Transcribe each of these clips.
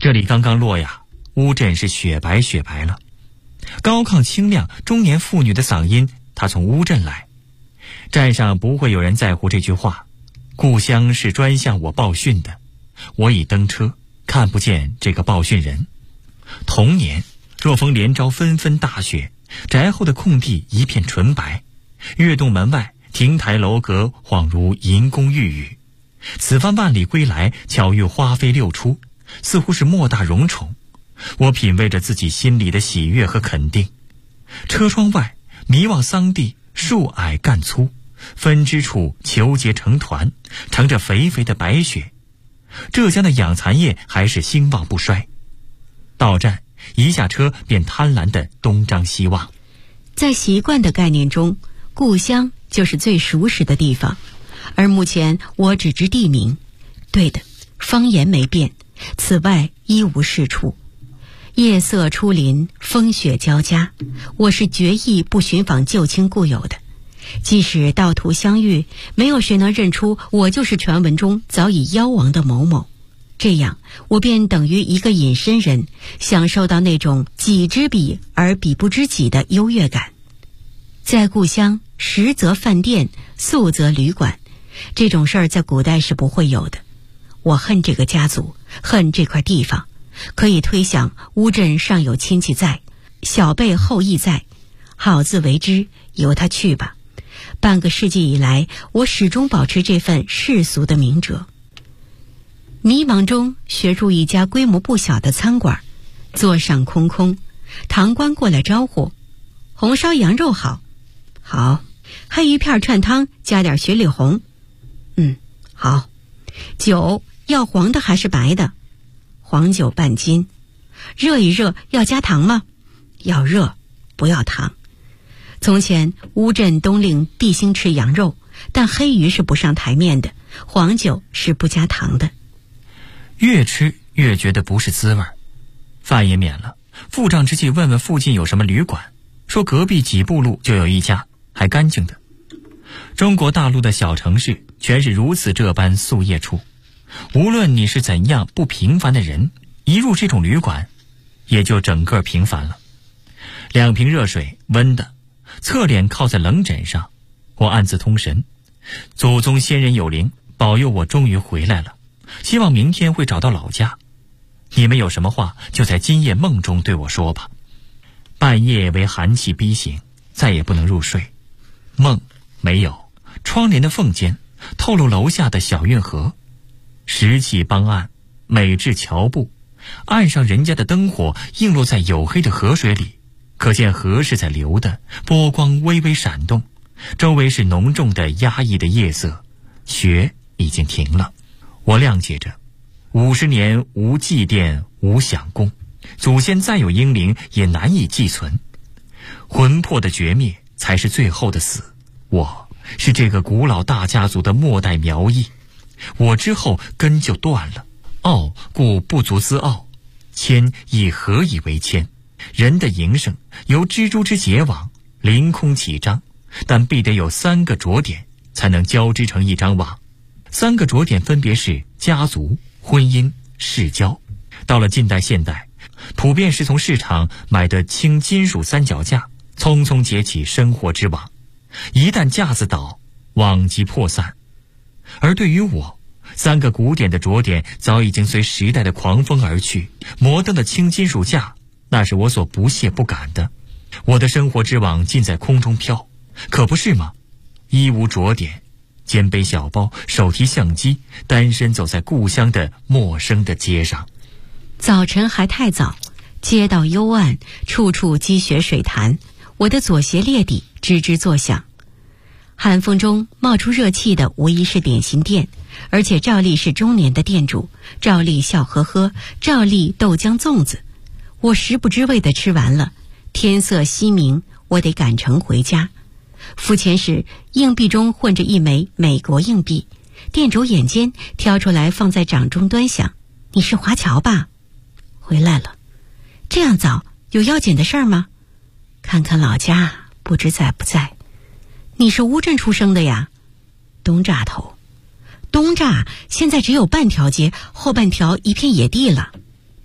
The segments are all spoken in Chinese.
这里刚刚落呀，乌镇是雪白雪白了。高亢清亮中年妇女的嗓音，她从乌镇来。站上不会有人在乎这句话，故乡是专向我报讯的。我已登车，看不见这个报讯人。同年，若逢连朝纷纷大雪，宅后的空地一片纯白，月洞门外亭台楼阁恍如银宫玉宇。此番万里归来，巧遇花飞六出，似乎是莫大荣宠。我品味着自己心里的喜悦和肯定。车窗外迷望桑地，树矮干粗，分支处球结成团，盛着肥肥的白雪。浙江的养蚕业还是兴旺不衰。到站一下车便贪婪地东张西望。 在习惯的概念中，故乡就是最熟识的地方，而目前我只知地名。对的，方言没变，此外一无是处。夜色初临，风雪交加，我是决意不寻访旧亲故友的。即使道途相遇，没有谁能认出我就是传闻中早已夭亡的某某。这样，我便等于一个隐身人，享受到那种己知彼而彼不知己的优越感。在故乡，食则饭店，宿则旅馆，这种事儿在古代是不会有的。我恨这个家族，恨这块地方，可以推想乌镇尚有亲戚在，小辈后裔在，好自为之，由他去吧。半个世纪以来，我始终保持这份世俗的明哲。迷茫中学入一家规模不小的餐馆，座上空空，堂倌过来招呼：红烧羊肉好。好。黑鱼片串汤加点雪里红。好。酒要黄的还是白的？黄酒半斤。热一热要加糖吗？要热，不要糖。从前乌镇冬令必兴吃羊肉，但黑鱼是不上台面的，黄酒是不加糖的。 越吃越觉得不是滋味，饭也免了，付账之际问问附近有什么旅馆，说隔壁几步路就有一家，还干净的。中国大陆的小城市全是如此这般宿业处，无论你是怎样不平凡的人，一入这种旅馆也就整个平凡了。2瓶热水，温的，侧脸靠在冷枕上，我暗自通神，祖宗先人有灵，保佑我终于回来了，希望明天会找到老家。你们有什么话就在今夜梦中对我说吧。半夜为寒气逼醒，再也不能入睡。梦没有，窗帘的缝间透露楼下的小运河，石砌帮岸，美至桥步，岸上人家的灯火映落在黝黑的河水里，可见河是在流的，波光微微闪动，周围是浓重的压抑的夜色，雪已经停了。我谅解着，50年无祭奠无享功，祖先再有英灵也难以寄存，魂魄的绝灭才是最后的死。我是这个古老大家族的末代苗裔，我之后根就断了。傲故不足自傲，谦亦何以为谦？人的营生由蜘蛛之结网，凌空起张，但必得有3个着点才能交织成一张网。3个着点分别是家族、婚姻、世交。到了近代现代，普遍是从市场买的轻金属三脚架，匆匆结起生活之网。一旦架子倒，网即破散。而对于我，3个古典的着点早已经随时代的狂风而去，摩登的轻金属架，那是我所不屑不敢的。我的生活之网尽在空中飘，可不是吗？一无着点，肩背小包，手提相机，单身走在故乡的陌生的街上。 早晨还太早，街道幽暗，处处积雪水潭，我的左鞋裂地吱吱作响。寒风中冒出热气的无疑是点心店，而且照例是中年的店主，照例笑呵呵，照例豆浆粽子。我食不知味地吃完了，天色西明，我得赶程回家。付钱时，硬币中混着一枚美国硬币，店主眼尖，挑出来放在掌中端详：“你是华侨吧？回来了。这样早，有要紧的事儿吗？看看老家，不知在不在。你是乌镇出生的呀？东栅头。东栅现在只有半条街，后半条一片野地了。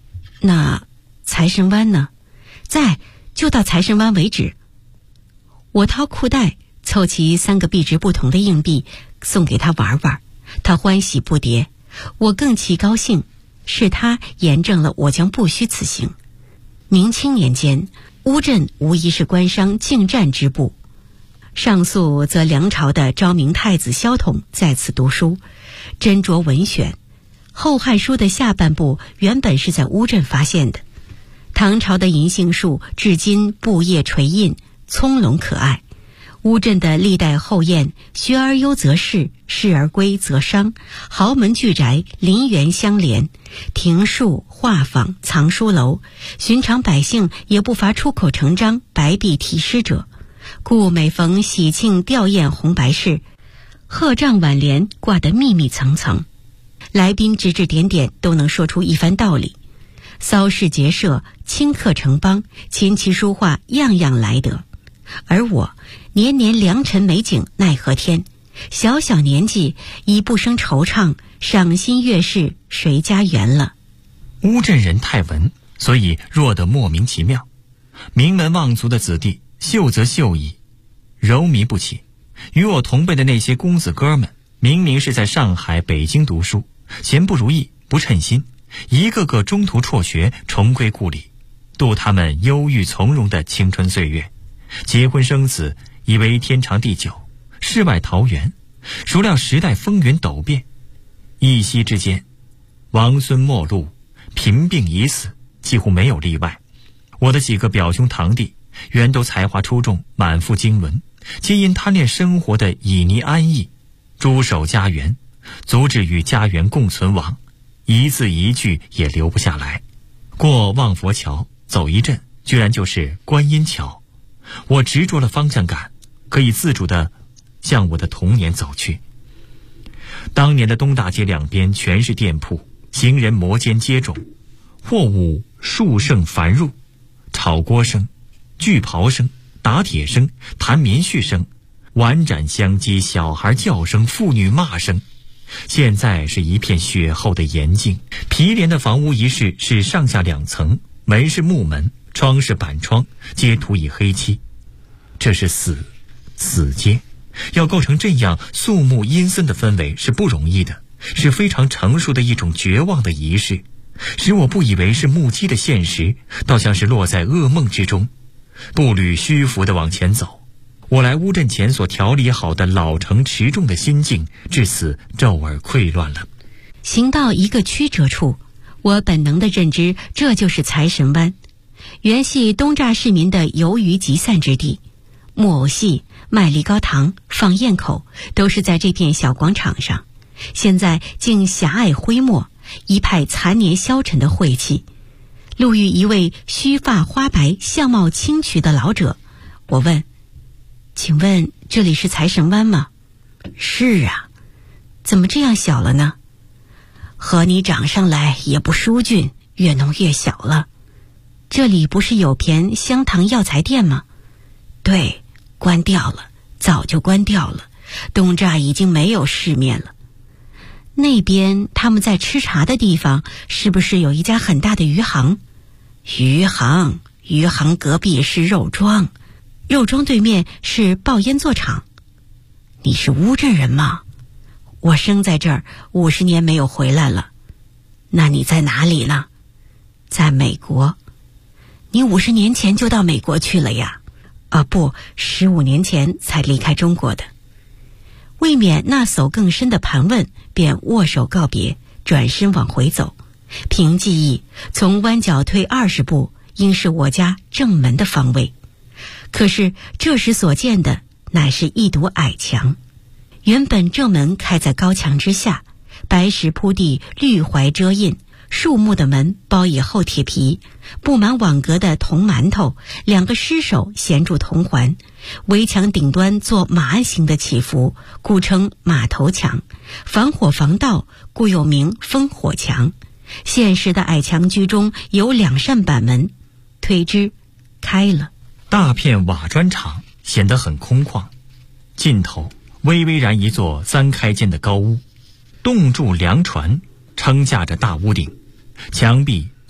那财神湾呢？在，就到财神湾为止。我掏裤袋，凑齐3个币值不同的硬币，送给他玩玩。他欢喜不迭，我更其高兴，是他验证了我将不虚此行。明清年间，乌镇无疑是官商竞战之部。上溯则梁朝的昭明太子萧统在此读书，斟酌文选。后汉书的下半部原本是在乌镇发现的。唐朝的银杏树至今布叶垂荫，葱茏可爱。乌镇的历代后燕，学而优则仕，仕而归则商，豪门巨宅邻园相连，庭树画舫藏书楼，寻常百姓也不乏出口成章白壁题诗者。故每逢喜庆吊唁红白事，贺帐挽联挂得密密层层，来宾指指点点都能说出一番道理。骚事结社，顷刻成邦，琴棋书画样样来得。而我年年良辰美景奈何天，小小年纪已不生惆怅，赏心悦事谁家园了。 乌镇人太文，所以弱得莫名其妙。名门望族的子弟，秀则秀矣，柔靡不起。与我同辈的那些公子哥们，明明是在上海、北京读书，闲不如意，不称心，一个个中途辍学，重归故里，度他们忧郁从容的青春岁月。结婚生子，以为天长地久，世外桃源。孰料时代风云陡变，一夕之间，王孙末路，贫病已死，几乎没有例外。我的几个表兄堂弟，原都才华出众，满腹经纶，皆因贪恋生活的旖旎安逸，驻守家园，阻止与家园共存亡，一字一句也留不下来。过望佛桥，走一阵，居然就是观音桥。我执着了方向感，可以自主地向我的童年走去。当年的东大街两边全是店铺，行人摩肩接踵，货物数盛繁入，炒锅声、锯刨声、打铁声、弹棉絮声，碗盏相击，小孩叫声，妇女骂声。现在是一片雪厚的严静，毗连的房屋一室是上下2层，门是木门，窗是板窗，皆涂以黑漆。这是死街，要构成这样肃穆阴森的氛围是不容易的，是非常成熟的一种绝望的仪式，使我不以为是目击的现实，倒像是落在噩梦之中。步履虚浮地往前走，我来乌镇前所调理好的老成持重的心境，至此骤而溃乱了。 行到一个曲折处，我本能地认知这就是财神湾，原系东栅市民的游渔集散之地。木偶戏、卖梨膏糖、放焰口都是在这片小广场上，现在竟狭隘灰墨，一派残年消沉的晦气。路遇一位须发花白、相貌清癯的老者，我问：请问这里是财神湾吗？是啊。怎么这样小了呢？和你长上来也不疏浚，越弄越小了。这里不是有片香堂药材店吗？对，关掉了，早就关掉了，东栅已经没有市面了。那边他们在吃茶的地方，是不是有一家很大的鱼行？鱼行隔壁是肉庄，肉庄对面是爆烟作厂。你是乌镇人吗？我生在这儿50年没有回来了。那你在哪里呢？在美国。你50年前就到美国去了呀？不，15年前才离开中国的。未免那艘更深的盘问，便握手告别，转身往回走。凭记忆，从弯角退20步，应是我家正门的方位。可是这时所见的，乃是一堵矮墙。原本正门开在高墙之下，白石铺地，绿槐遮印，树木的门包以厚铁皮，布满网格的铜馒头，2个尸首衔住铜环，围墙顶端做马鞍形的起伏，故称马头墙。防火防盗，故又名烽火墙。现时的矮墙居中有2扇板门，推之开了。 大片瓦砖厂显得很空旷，尽头巍巍然一座3开间的高屋，栋柱梁船撑架着大屋顶，墙壁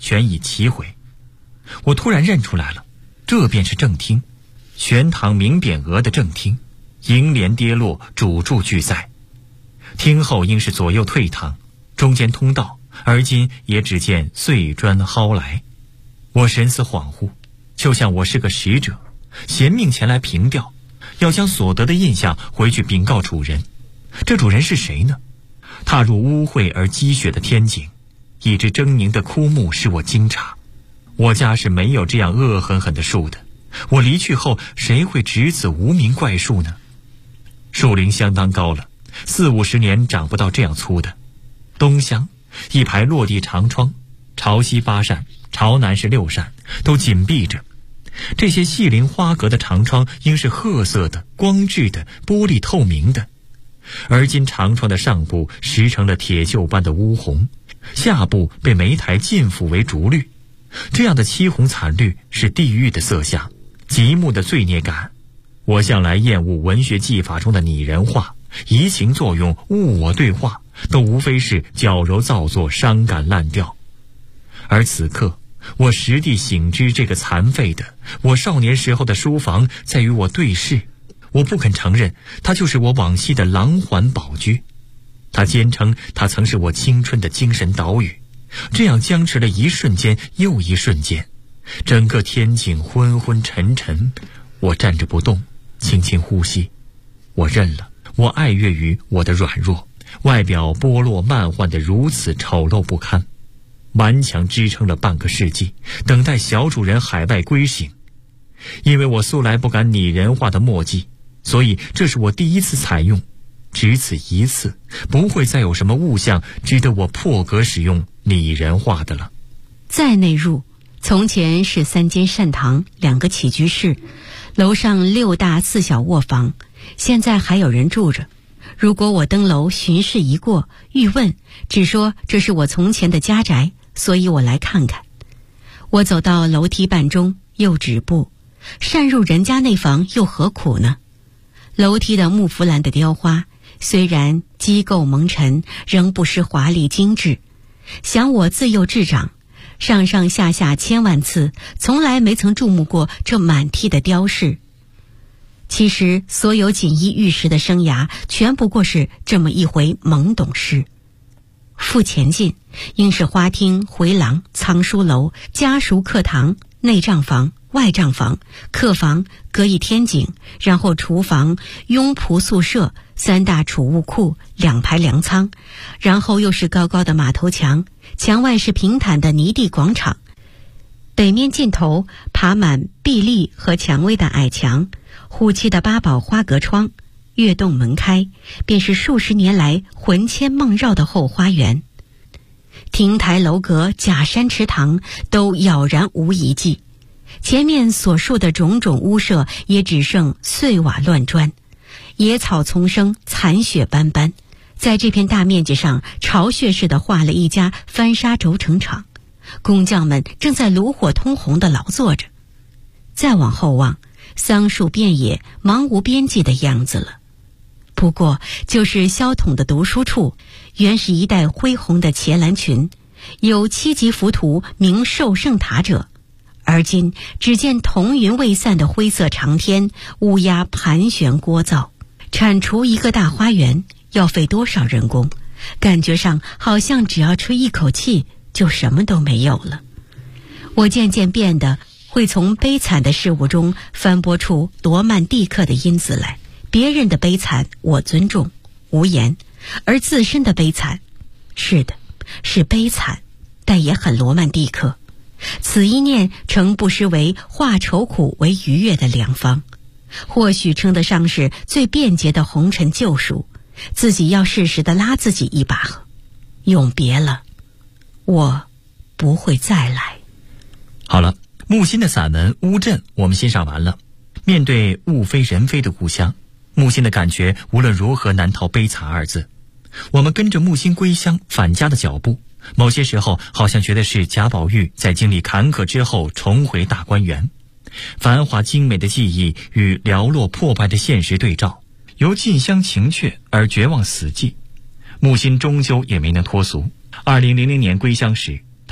全已齐毁。我突然认出来了，这便是正厅，玄堂明匾额的正厅，楹联跌落，主柱俱在。厅后应是左右退堂，中间通道，而今也只见碎砖蒿来。我神思恍惚，就像我是个使者，衔命前来凭吊，要将所得的印象回去禀告主人。这主人是谁呢？踏入污秽而积雪的天井，一只狰狞的枯木使我惊诧。我家是没有这样恶狠狠的树的，我离去后谁会植此无名怪树呢？树龄相当高了，40-50年长不到这样粗的。东厢一排落地长窗，朝西8扇，朝南是6扇，都紧闭着。这些细鳞花格的长窗应是褐色的、光质的、玻璃透明的，而今长窗的上部石成了铁锈般的乌红，下部被煤台浸覆为竹绿。这样的漆红惨绿是地狱的色相，极目的罪孽感。我向来厌恶文学技法中的拟人化、移情作用、物我对话，都无非是矫揉造作、伤感烂调。而此刻我实地醒知，这个残废的我少年时候的书房在与我对视。我不肯承认它就是我往昔的廊环宝居，他坚称它曾是我青春的精神岛屿。这样僵持了一瞬间又一瞬间，整个天井昏昏沉沉。我站着不动，轻轻呼吸。我认了，我爱悦于我的软弱，外表剥落漫幻得如此丑陋不堪。顽强支撑了半个世纪，等待小主人海外归省。因为我素来不敢拟人化的墨迹，所以这是我第一次采用，只此一次，不会再有什么物象值得我破格使用拟人化的了。 再内入，从前是3间膳堂，2个起居室，楼上6大4小卧房，现在还有人住着。如果我登楼巡视一过，欲问，只说这是我从前的家宅，所以我来看看。我走到楼梯半中，又止步，擅入人家内房又何苦呢？楼梯的木弗兰的雕花，虽然机构蒙尘，仍不失华丽精致。想我自幼至长，上上下下千万次，从来没曾注目过这满梯的雕饰。其实所有锦衣玉食的生涯，全不过是这么一回懵懂事。复前进，应是花厅、回廊、藏书楼、家属客堂、内账房、外账房、客房隔一天井，然后厨房、佣仆宿舍、3大储物库、2排粮仓，然后又是高高的马头墙，墙外是平坦的泥地广场，北面尽头爬满壁立和蔷薇的矮墙，虎漆的8宝花格窗，跃动门开，便是数十年来魂牵梦绕的后花园。亭台楼阁、假山池塘都杳然无遗迹，前面所述的种种屋舍也只剩碎瓦乱砖，野草丛生，残雪斑斑。在这片大面积上巢穴似的画了一家翻砂轴承厂，工匠们正在炉火通红地劳作着。再往后望，桑树遍野，茫无边际的样子了。不过就是萧统的读书处，原是一带恢宏的茄蓝群，有7级浮屠名寿圣塔者，而今只见彤云未散的灰色长天，乌鸦盘旋聒噪。铲除一个大花园要费多少人工？感觉上好像只要吹一口气就什么都没有了。我渐渐变得会从悲惨的事物中翻拨出罗曼蒂克的因子来。别人的悲惨我尊重无言，而自身的悲惨，是的，是悲惨，但也很罗曼蒂克。此一念诚不失为化愁苦为愉悦的良方，或许称得上是最便捷的红尘救赎。自己要适时地拉自己一把，永别了，我不会再来。 好了，木心的散文《乌镇》我们欣赏完了。面对物非人非的故乡，木心的感觉无论如何难逃悲惨2字。我们跟着木心归乡返家的脚步，某些时候好像觉得是贾宝玉在经历坎坷之后重回大观园，繁华精美的记忆与寥落破败的现实对照，由近乡情怯而绝望死寂。木心终究也没能脱俗。2000年归乡时，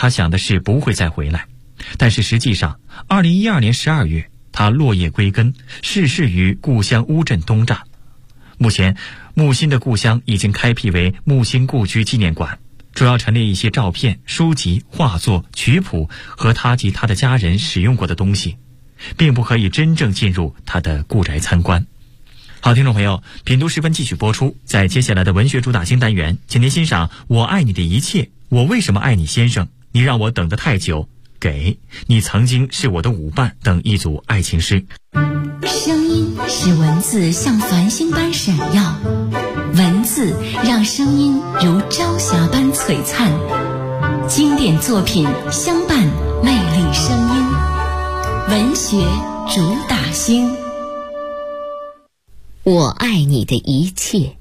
他想的是不会再回来。但是实际上2012年12月，他落叶归根，逝世于故乡乌镇东栅。目前木心的故乡已经开辟为木心故居纪念馆，主要陈列一些照片、书籍、画作、曲谱和他及他的家人使用过的东西，并不可以真正进入他的故宅参观。好，听众朋友，品读时分继续播出。在接下来的文学主打星单元，请您欣赏《我爱你的一切》，我为什么爱你先生，你让我等得太久，给你曾经是我的舞伴等一组爱情诗。 声音使文字像繁星般闪耀，文字让声音如朝霞般璀璨，经典作品相伴魅力声音，文学主打星。我爱你的一切，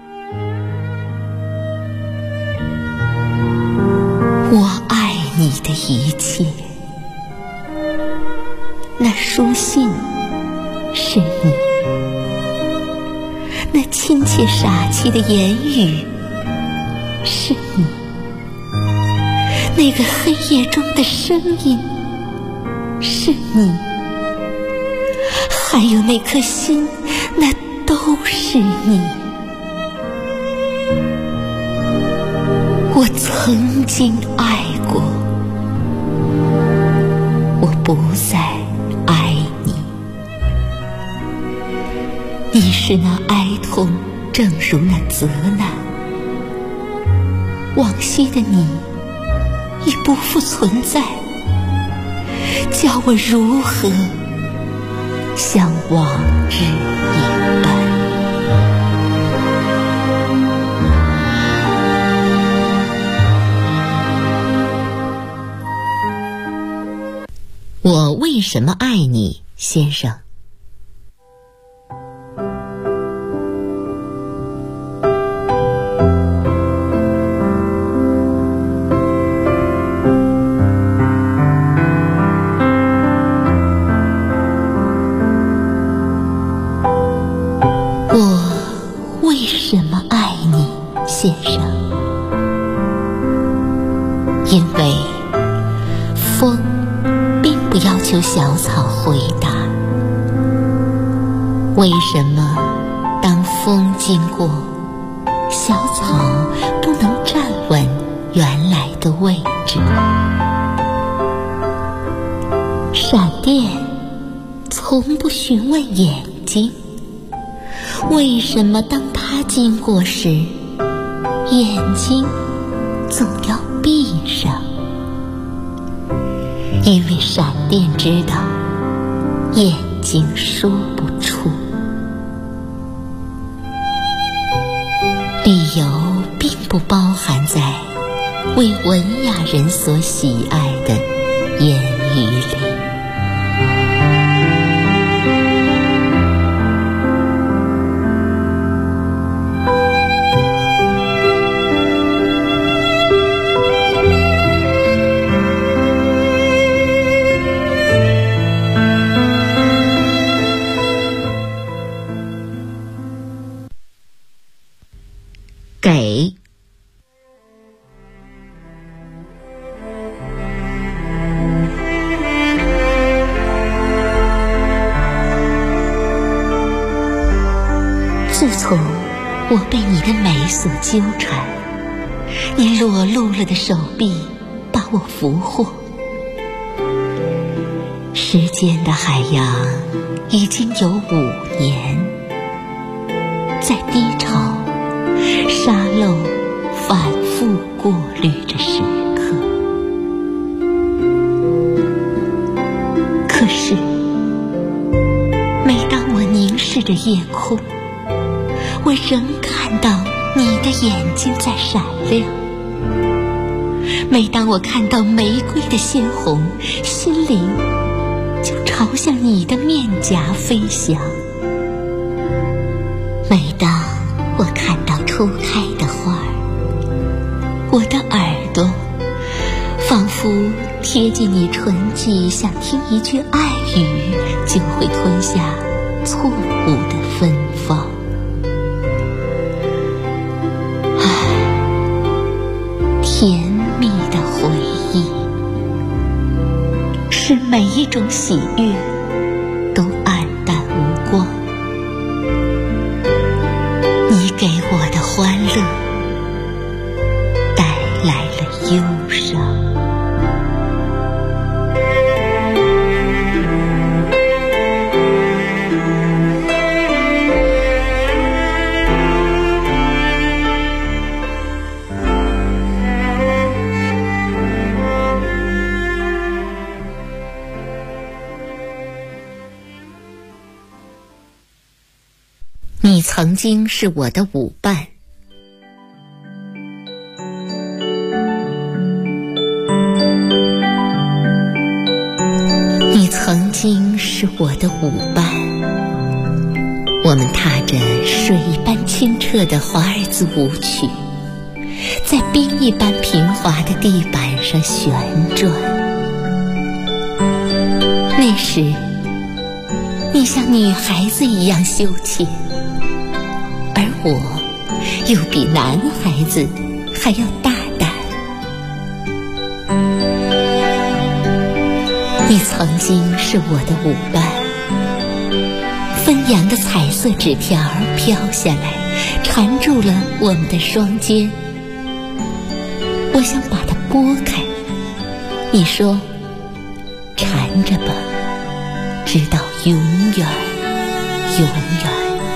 我爱你的一切。那书信是你，那亲切傻气的言语是你，那个黑夜中的声音是你，还有那颗心，那都是你。我曾经爱过，我不再爱你。你是那哀痛，正如那责难。往昔的你已不复存在，叫我如何像往日一般。我为什么爱你，先生？我为什么爱你，先生？因为风并不要求小草回答。为什么当风经过，小草不能站稳原来的位置？闪电从不询问眼睛，为什么当它经过时，眼睛总要闭上？因为闪电知道，眼睛说不出。理由并不包含在为文雅人所喜爱的言语里。给自从我被你的美所纠缠，你裸露了的手臂把我俘获。时间的海洋已经有5年，在低潮沙漏反复过滤着时刻。可是每当我凝视着夜空，我仍看到你的眼睛在闪亮。每当我看到玫瑰的鲜红，心灵就朝向你的面颊飞翔。每当我看到初开的花儿，我的耳朵仿佛贴近你唇际，想听一句爱语，就会吞下错误的芬芳。甜蜜的回忆。 使每一种喜悦都黯淡无光。你给我的欢乐带来了忧伤。你曾经是我的舞伴，你曾经是我的舞伴，我们踏着水般清澈的华尔兹舞曲，在冰一般平滑的地板上旋转。那时你像女孩子一样羞怯，而我又比男孩子还要大胆。你曾经是我的舞伴，纷扬的彩色纸条飘下来，缠住了我们的双肩。我想把它拨开，你说缠着吧，直到永远永远。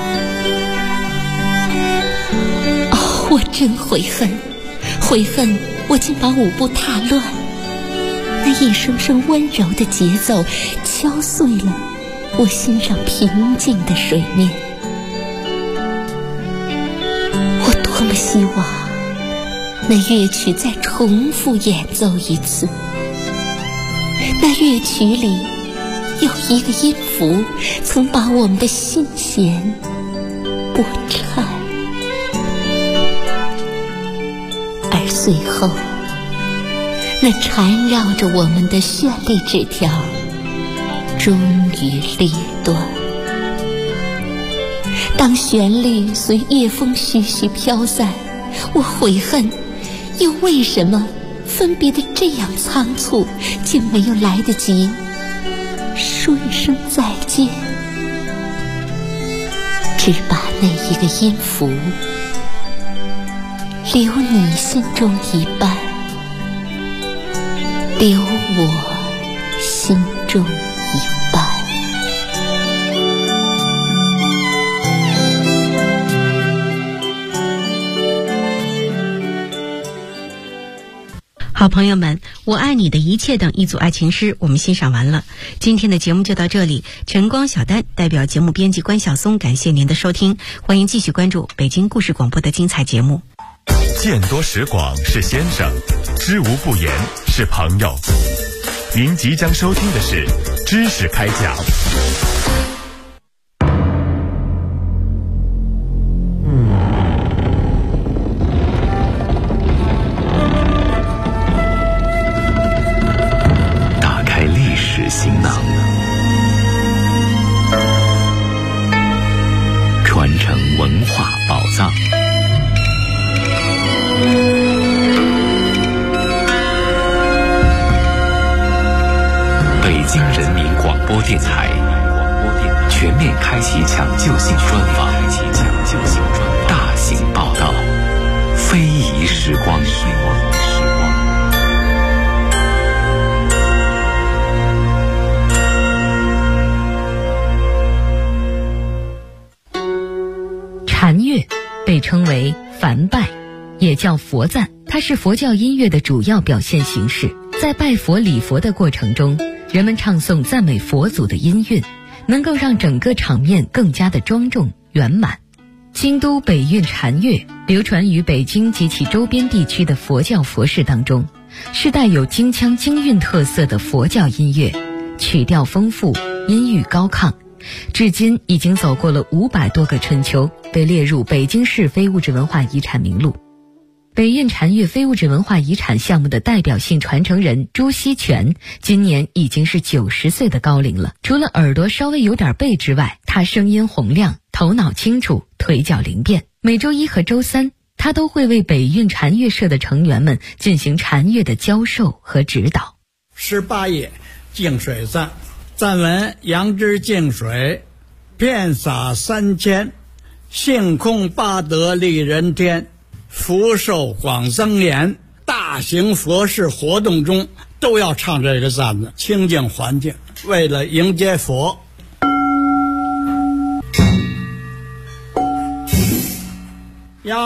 我真悔恨，悔恨我竟把舞步踏乱，那一声声温柔的节奏敲碎了我心上平静的水面。我多么希望那乐曲再重复演奏一次，那乐曲里有一个音符曾把我们的心弦拨颤，而随后那缠绕着我们的绚丽纸条终于裂断。当旋律随夜风徐徐飘散，我悔恨又为什么分别的这样仓促，竟没有来得及说一声再见，只把那一个音符留你心中一半，留我心中一半。 好朋友们，我爱你的一切等一组爱情诗我们欣赏完了，今天的节目就到这里。晨光小丹代表节目编辑关晓松感谢您的收听，欢迎继续关注北京故事广播的精彩节目。 见多识广是先生，知无不言是朋友。您即将收听的是知识开讲。 打开历史行囊，传承文化宝藏。北京人民广播电台全面开启抢救性专访，大型报道，非遗时光。 禅乐被称为梵拜，也叫佛赞，它是佛教音乐的主要表现形式。在拜佛礼佛的过程中，人们唱诵赞美佛祖的音韵，能够让整个场面更加的庄重圆满。京都北韵禅乐流传于北京及其周边地区的佛教佛事当中，是带有京腔京韵特色的佛教音乐，曲调丰富，音域高亢，至今已经走过了500多个春秋，被列入北京市非物质文化遗产名录。北韵禅乐非物质文化遗产项目的代表性传承人朱锡全今年已经是90岁的高龄了。除了耳朵稍微有点背之外，他声音洪亮，头脑清楚，腿脚灵便。每周一和周三，他都会为北韵禅乐社的成员们进行禅乐的教授和指导。 18页净水赞。赞文：杨之净水，遍洒三千，性空八德利人天，福寿广增延。大型佛事活动中都要唱这个赞子，清净环境，为了迎接佛。呀！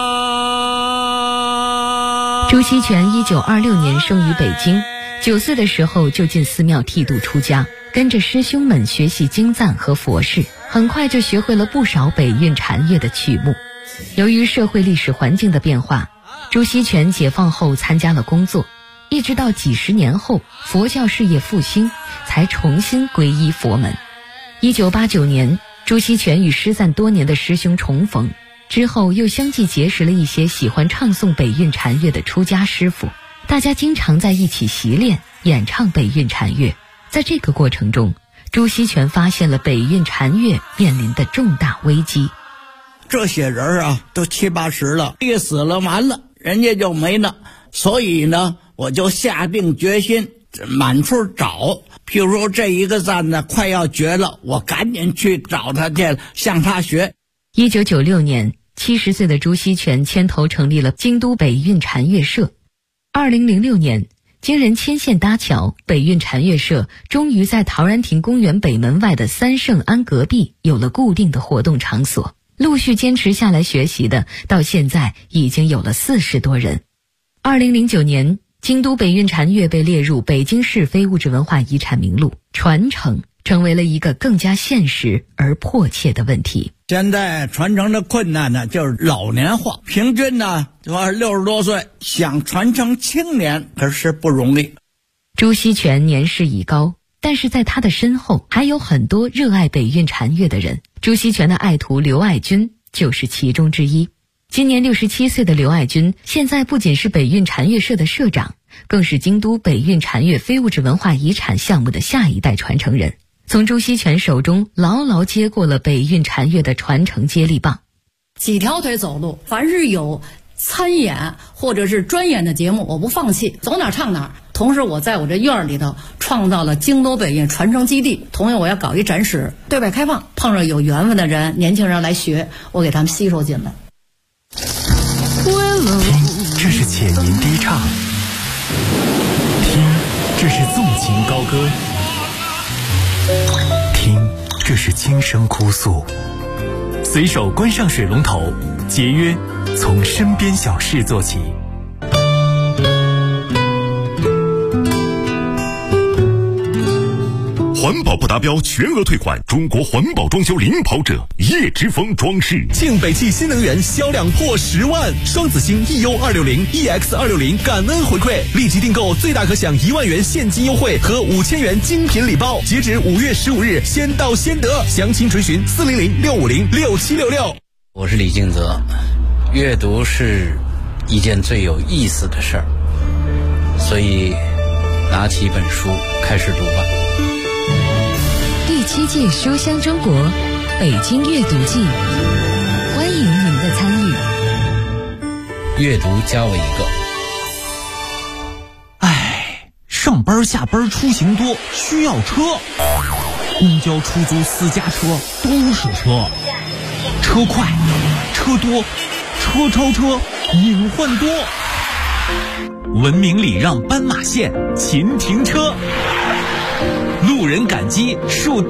朱锡全1926年生于北京，9岁的时候就进寺庙剃度出家，跟着师兄们学习经赞和佛事，很快就学会了不少北韵禅乐的曲目。由于社会历史环境的变化，朱锡全解放后参加了工作，一直到几十年后佛教事业复兴，才重新皈依佛门。1989年，朱锡全与失散多年的师兄重逢，之后又相继结识了一些喜欢唱诵北韵禅乐的出家师傅，大家经常在一起习练演唱北韵禅乐。在这个过程中，朱锡全发现了北韵禅乐面临的重大危机。 这些人啊，都70、80了，一死了完了，人家就没了。所以呢，我就下定决心满处找。譬如说这一个赞呢快要绝了，我赶紧去找他去，向他学。 1996年，70岁的朱锡全牵头成立了京都北韵禅乐社。2006年，经人牵线搭桥，北韵禅乐社终于在陶然亭公园北门外的三圣庵隔壁有了固定的活动场所。陆续坚持下来学习的，到现在已经有了40多人。2009年，京都北韵禅乐被列入北京市非物质文化遗产名录，传承成为了一个更加现实而迫切的问题。 现在传承的困难呢，就是老年化，平均呢就60多岁，想传承青年可是不容易。 朱锡全年事已高，但是在他的身后还有很多热爱北韵禅乐的人。朱锡全的爱徒刘爱军就是其中之一。今年67岁的刘爱军，现在不仅是北韵禅乐社的社长，更是京都北韵禅乐非物质文化遗产项目的下一代传承人，从朱锡全手中牢牢接过了北韵禅乐的传承接力棒。 几条腿走路，凡是有参演或者是专演的节目，我不放弃，走哪唱哪。同时我在我这院里头创造了京都北韵传承基地，同样我要搞一展示，对外开放，碰上有缘分的人，年轻人来学，我给他们吸收进来。 听，这是浅吟低唱；听，这是纵情高歌；听，这是轻声哭诉。随手关上水龙头，节约从身边小事做起。 环保不达标全额退款，中国环保装修领跑者叶之峰装饰。 庆北汽新能源销量破10万，双子星 EU260、EX260感恩回馈，立即订购最大可享1万元现金优惠和5000元精品礼包，截止5月15日，先到先得。详情垂询400-650-6766。 我是李敬泽，阅读是一件最有意思的事儿，所以拿起一本书开始读吧。 第7届书香中国北京阅读季，欢迎您的参与。 阅读加我一个。 上班下班出行多，需要车，公交、出租、私家车都是车，车快，车多，车超车，隐患多。文明礼让斑马线，勤停车，路人感激树